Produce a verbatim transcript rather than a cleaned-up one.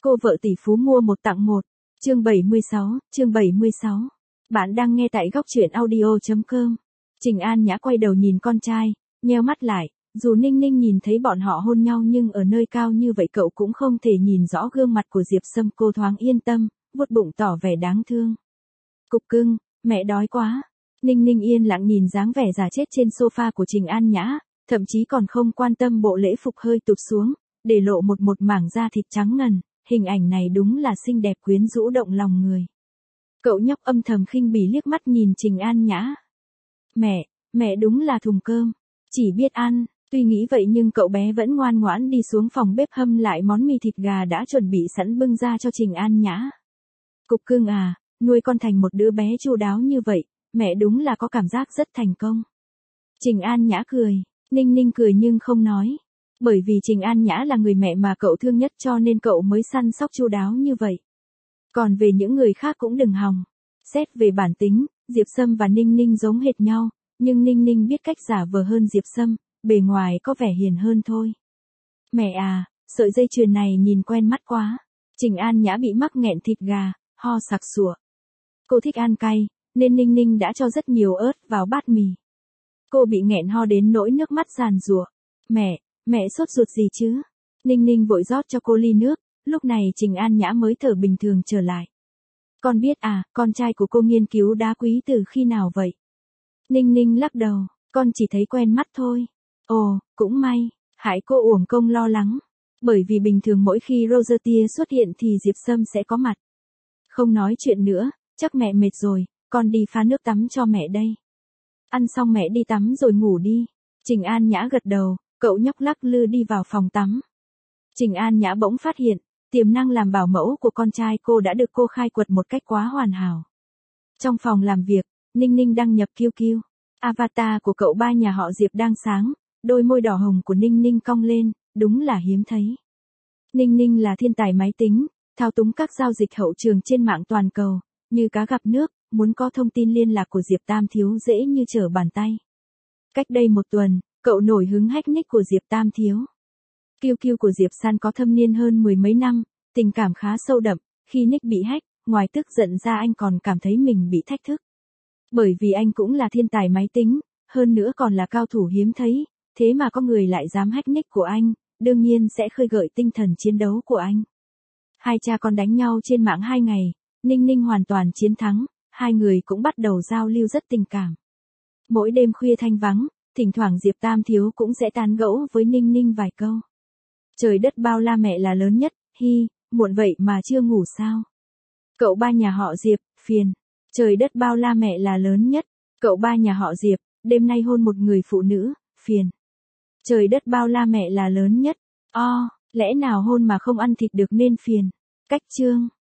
Cô vợ tỷ phú mua một tặng một. Chương bảy mươi sáu, chương bảy mươi sáu. Bạn đang nghe tại góc truyện audio chấm com. Trình An Nhã quay đầu nhìn con trai, nheo mắt lại, dù Ninh Ninh nhìn thấy bọn họ hôn nhau nhưng ở nơi cao như vậy cậu cũng không thể nhìn rõ gương mặt của Diệp Sâm. Cô thoáng yên tâm, vuốt bụng tỏ vẻ đáng thương. Cục cưng, mẹ đói quá. Ninh Ninh yên lặng nhìn dáng vẻ già chết trên sofa của Trình An Nhã, thậm chí còn không quan tâm bộ lễ phục hơi tụt xuống, để lộ một một mảng da thịt trắng ngần. Hình ảnh này đúng là xinh đẹp quyến rũ động lòng người. Cậu nhóc âm thầm khinh bỉ liếc mắt nhìn Trình An Nhã. Mẹ, mẹ đúng là thùng cơm, chỉ biết ăn. Tuy nghĩ vậy nhưng cậu bé vẫn ngoan ngoãn đi xuống phòng bếp hâm lại món mì thịt gà đã chuẩn bị sẵn bưng ra cho Trình An Nhã. Cục cưng à, nuôi con thành một đứa bé chu đáo như vậy, mẹ đúng là có cảm giác rất thành công. Trình An Nhã cười, Ninh Ninh cười nhưng không nói. Bởi vì Trình An Nhã là người mẹ mà cậu thương nhất cho nên cậu mới săn sóc chu đáo như vậy. Còn về những người khác cũng đừng hòng. Xét về bản tính, Diệp Sâm và Ninh Ninh giống hệt nhau, nhưng Ninh Ninh biết cách giả vờ hơn Diệp Sâm, bề ngoài có vẻ hiền hơn thôi. Mẹ à, sợi dây chuyền này nhìn quen mắt quá. Trình An Nhã bị mắc nghẹn thịt gà, ho sặc sụa. Cô thích ăn cay, nên Ninh Ninh đã cho rất nhiều ớt vào bát mì. Cô bị nghẹn ho đến nỗi nước mắt giàn giụa. Mẹ, mẹ sốt ruột gì chứ? Ninh Ninh vội rót cho cô ly nước, lúc này Trình An Nhã mới thở bình thường trở lại. Con biết à, con trai của cô nghiên cứu đá quý từ khi nào vậy? Ninh Ninh lắc đầu, con chỉ thấy quen mắt thôi. Ồ, cũng may, hại cô uổng công lo lắng. Bởi vì bình thường mỗi khi Roger Tia xuất hiện thì Diệp Sâm sẽ có mặt. Không nói chuyện nữa, chắc mẹ mệt rồi, con đi pha nước tắm cho mẹ đây. Ăn xong mẹ đi tắm rồi ngủ đi. Trình An Nhã gật đầu, cậu nhóc lắc lư đi vào phòng tắm. Trình An Nhã bỗng phát hiện, tiềm năng làm bảo mẫu của con trai cô đã được cô khai quật một cách quá hoàn hảo. Trong phòng làm việc, Ninh Ninh đăng nhập Q Q. Avatar của cậu ba nhà họ Diệp đang sáng, đôi môi đỏ hồng của Ninh Ninh cong lên, đúng là hiếm thấy. Ninh Ninh là thiên tài máy tính, thao túng các giao dịch hậu trường trên mạng toàn cầu, như cá gặp nước, muốn có thông tin liên lạc của Diệp Tam Thiếu dễ như trở bàn tay. Cách đây một tuần, cậu nổi hứng hack nick của Diệp Tam Thiếu. Q Q của Diệp San có thâm niên hơn mười mấy năm, tình cảm khá sâu đậm, khi nick bị hack, ngoài tức giận ra anh còn cảm thấy mình bị thách thức. Bởi vì anh cũng là thiên tài máy tính, hơn nữa còn là cao thủ hiếm thấy, thế mà có người lại dám hack nick của anh, đương nhiên sẽ khơi gợi tinh thần chiến đấu của anh. Hai cha con đánh nhau trên mạng hai ngày, Ninh Ninh hoàn toàn chiến thắng, hai người cũng bắt đầu giao lưu rất tình cảm. Mỗi đêm khuya thanh vắng, thỉnh thoảng Diệp Tam Thiếu cũng sẽ tán gẫu với Ninh Ninh vài câu. Trời đất bao la mẹ là lớn nhất, hi, muộn vậy mà chưa ngủ sao? Cậu ba nhà họ Diệp, phiền. Trời đất bao la mẹ là lớn nhất, cậu ba nhà họ Diệp, đêm nay hôn một người phụ nữ, phiền. Trời đất bao la mẹ là lớn nhất, o, lẽ nào hôn mà không ăn thịt được nên phiền. Cách chương.